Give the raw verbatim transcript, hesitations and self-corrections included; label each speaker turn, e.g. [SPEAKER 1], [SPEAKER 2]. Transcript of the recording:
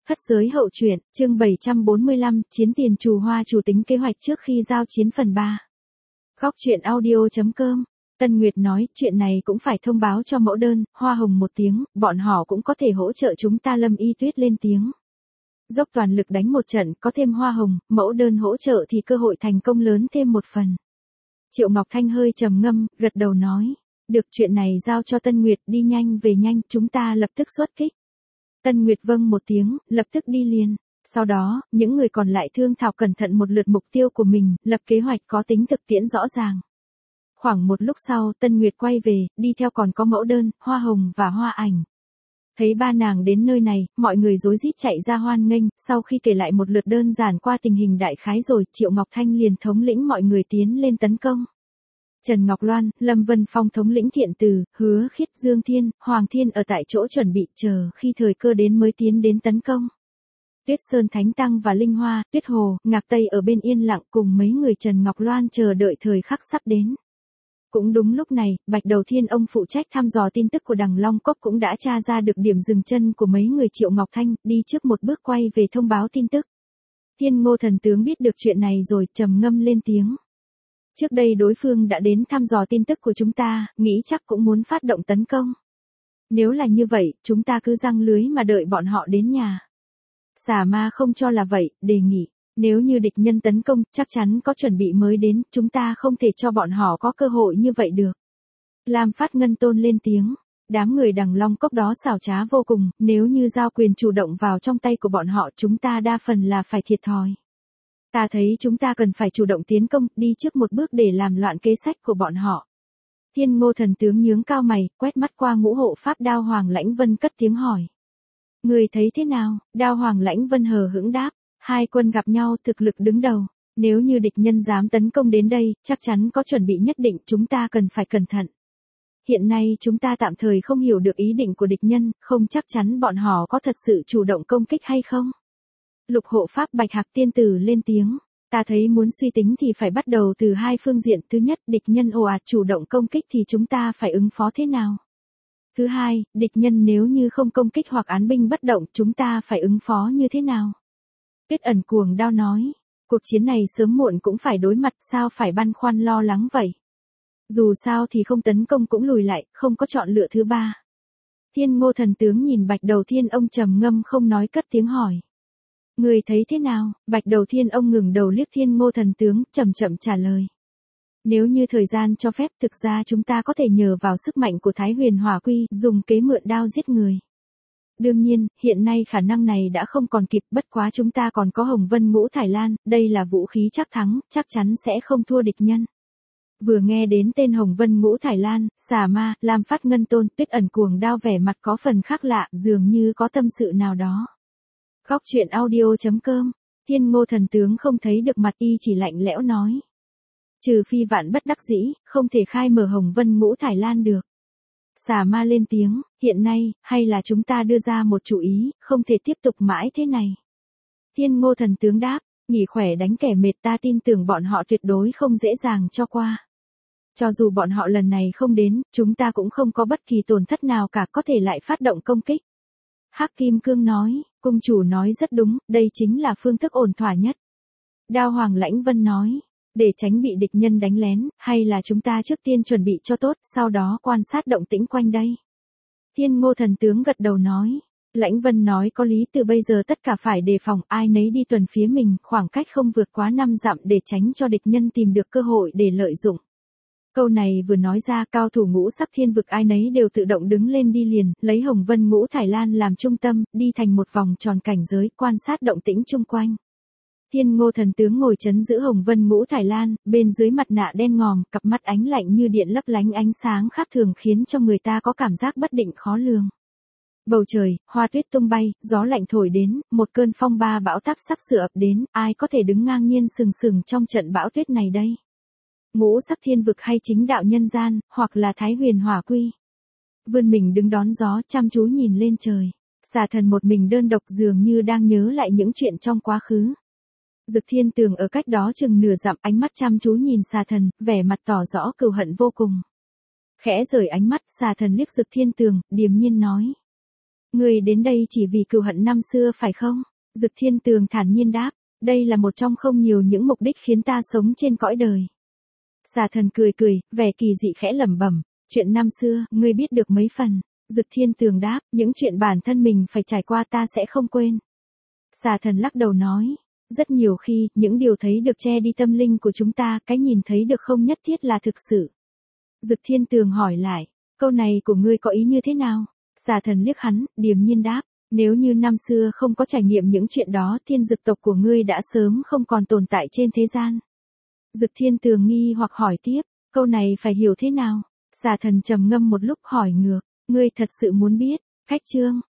[SPEAKER 1] Khất giới hậu truyện, chương bảy trăm bốn mươi lăm, chiến tiền trù hoa chủ tính kế hoạch trước khi giao chiến phần ba. Góc truyện audio chấm com. Tân Nguyệt nói, chuyện này cũng phải thông báo cho mẫu đơn, Hoa Hồng một tiếng, bọn họ cũng có thể hỗ trợ chúng ta. Lâm Y Tuyết lên tiếng. Dốc toàn lực đánh một trận, có thêm Hoa Hồng, mẫu đơn hỗ trợ thì cơ hội thành công lớn thêm một phần. Triệu Ngọc Thanh hơi trầm ngâm, gật đầu nói. Được, chuyện này giao cho Tân Nguyệt, đi nhanh về nhanh, chúng ta lập tức xuất kích. Tân Nguyệt vâng một tiếng, lập tức đi liền. Sau đó, những người còn lại thương thảo cẩn thận một lượt mục tiêu của mình, lập kế hoạch có tính thực tiễn rõ ràng. Khoảng một lúc sau, Tân Nguyệt quay về, đi theo còn có mẫu đơn, Hoa Hồng và Hoa Ảnh. Thấy ba nàng đến nơi này, mọi người rối rít chạy ra hoan nghênh, sau khi kể lại một lượt đơn giản qua tình hình đại khái rồi, Triệu Ngọc Thanh liền thống lĩnh mọi người tiến lên tấn công. Trần Ngọc Loan, Lâm Vân Phong thống lĩnh Thiện Từ, Hứa Khiết, Dương Thiên, Hoàng Thiên ở tại chỗ chuẩn bị chờ khi thời cơ đến mới tiến đến tấn công. Tuyết Sơn Thánh Tăng và Linh Hoa, Tuyết Hồ, Ngạc Tây ở bên yên lặng cùng mấy người Trần Ngọc Loan chờ đợi thời khắc sắp đến. Cũng đúng lúc này, Bạch Đầu Thiên ông phụ trách thăm dò tin tức của Đằng Long Cốc cũng đã tra ra được điểm dừng chân của mấy người Triệu Ngọc Thanh, đi trước một bước quay về thông báo tin tức. Thiên Ngô thần tướng biết được chuyện này rồi, trầm ngâm lên tiếng. Trước đây đối phương đã đến thăm dò tin tức của chúng ta, nghĩ chắc cũng muốn phát động tấn công. Nếu là như vậy, chúng ta cứ giăng lưới mà đợi bọn họ đến nhà. Xà Ma không cho là vậy, đề nghị. Nếu như địch nhân tấn công, chắc chắn có chuẩn bị mới đến, chúng ta không thể cho bọn họ có cơ hội như vậy được. Lam Phát Ngân Tôn lên tiếng. Đám người Đằng Long Cốc đó xảo trá vô cùng, nếu như giao quyền chủ động vào trong tay của bọn họ chúng ta đa phần là phải thiệt thòi. Ta thấy chúng ta cần phải chủ động tiến công, đi trước một bước để làm loạn kế sách của bọn họ. Thiên Ngô thần tướng nhướng cao mày, quét mắt qua ngũ hộ pháp Đao Hoàng Lãnh Vân cất tiếng hỏi. Người thấy thế nào? Đao Hoàng Lãnh Vân hờ hững đáp. Hai quân gặp nhau thực lực đứng đầu. Nếu như địch nhân dám tấn công đến đây, chắc chắn có chuẩn bị nhất định, chúng ta cần phải cẩn thận. Hiện nay chúng ta tạm thời không hiểu được ý định của địch nhân, không chắc chắn bọn họ có thật sự chủ động công kích hay không. Lục hộ pháp Bạch Hạc Tiên Tử lên tiếng. Ta thấy muốn suy tính thì phải bắt đầu từ hai phương diện. Thứ nhất, địch nhân ồ ạt chủ động công kích thì chúng ta phải ứng phó thế nào? Thứ hai, địch nhân nếu như không công kích hoặc án binh bất động chúng ta phải ứng phó như thế nào? Tuyết Ẩn Cuồng Đao nói. Cuộc chiến này sớm muộn cũng phải đối mặt, sao phải băn khoăn lo lắng vậy? Dù sao thì không tấn công cũng lùi lại, không có chọn lựa thứ ba. Thiên Ngô thần tướng nhìn Bạch Đầu Thiên ông trầm ngâm không nói, cất tiếng hỏi. Người thấy thế nào? Bạch Đầu Thiên ông ngừng đầu liếc Thiên Ngô thần tướng, chậm chậm trả lời. Nếu như thời gian cho phép, thực ra chúng ta có thể nhờ vào sức mạnh của Thái Huyền Hỏa Quy, dùng kế mượn đao giết người. Đương nhiên, hiện nay khả năng này đã không còn kịp, bất quá chúng ta còn có Hồng Vân Ngũ Thải Lan, đây là vũ khí chắc thắng, chắc chắn sẽ không thua địch nhân. Vừa nghe đến tên Hồng Vân Ngũ Thải Lan, Xà Ma, Lam Phát Ngân Tôn, Tuyết Ẩn Cuồng Đao vẻ mặt có phần khác lạ, dường như có tâm sự nào đó. Góc truyện audio chấm com. Thiên Ngô thần tướng không thấy được mặt, y chỉ lạnh lẽo nói. Trừ phi vạn bất đắc dĩ, không thể khai mở Hồng Vân Ngũ Thải Lan được. Xà Ma lên tiếng, hiện nay, hay là chúng ta đưa ra một chủ ý, không thể tiếp tục mãi thế này. Thiên Ngô thần tướng đáp, nghỉ khỏe đánh kẻ mệt, ta tin tưởng bọn họ tuyệt đối không dễ dàng cho qua. Cho dù bọn họ lần này không đến, chúng ta cũng không có bất kỳ tổn thất nào cả, có thể lại phát động công kích. Hắc Kim Cương nói, cung chủ nói rất đúng, đây chính là phương thức ổn thỏa nhất. Đao Hoàng Lãnh Vân nói, để tránh bị địch nhân đánh lén, hay là chúng ta trước tiên chuẩn bị cho tốt, sau đó quan sát động tĩnh quanh đây. Thiên Ngô thần tướng gật đầu nói, Lãnh Vân nói có lý, từ bây giờ tất cả phải đề phòng, ai nấy đi tuần phía mình, khoảng cách không vượt quá năm dặm để tránh cho địch nhân tìm được cơ hội để lợi dụng. Câu này vừa nói ra, cao thủ ngũ sắc thiên vực ai nấy đều tự động đứng lên đi liền, lấy Hồng Vân Ngũ Thải Lan làm trung tâm, đi thành một vòng tròn cảnh giới, quan sát động tĩnh chung quanh. Thiên Ngô thần tướng ngồi trấn giữ Hồng Vân Ngũ Thải Lan, bên dưới mặt nạ đen ngòm, cặp mắt ánh lạnh như điện lấp lánh ánh sáng khác thường khiến cho người ta có cảm giác bất định khó lường. Bầu trời, hoa tuyết tung bay, gió lạnh thổi đến, một cơn phong ba bão táp sắp sửa ập đến, ai có thể đứng ngang nhiên sừng sừng trong trận bão tuyết này đây? Ngũ sắc thiên vực hay chính đạo nhân gian, hoặc là Thái Huyền Hỏa Quy? Vươn mình đứng đón gió, chăm chú nhìn lên trời. Xà Thần một mình đơn độc dường như đang nhớ lại những chuyện trong quá khứ. Dực Thiên Tường ở cách đó chừng nửa dặm, ánh mắt chăm chú nhìn Xà Thần, vẻ mặt tỏ rõ cừu hận vô cùng. Khẽ rời ánh mắt, Xà Thần liếc Dực Thiên Tường, điềm nhiên nói. Ngươi đến đây chỉ vì cừu hận năm xưa phải không? Dực Thiên Tường thản nhiên đáp, đây là một trong không nhiều những mục đích khiến ta sống trên cõi đời. Xà thần cười cười, vẻ kỳ dị khẽ lẩm bẩm, chuyện năm xưa, ngươi biết được mấy phần. Dực Thiên Tường đáp, những chuyện bản thân mình phải trải qua ta sẽ không quên. Xà thần lắc đầu nói, rất nhiều khi, những điều thấy được che đi tâm linh của chúng ta, cái nhìn thấy được không nhất thiết là thực sự. Dực Thiên Tường hỏi lại, câu này của ngươi có ý như thế nào? Xà thần liếc hắn, điềm nhiên đáp, nếu như năm xưa không có trải nghiệm những chuyện đó, thiên dực tộc của ngươi đã sớm không còn tồn tại trên thế gian. Dực Thiên Tường nghi hoặc hỏi tiếp, câu này phải hiểu thế nào? Xà thần trầm ngâm một lúc hỏi ngược, ngươi thật sự muốn biết? Khách chương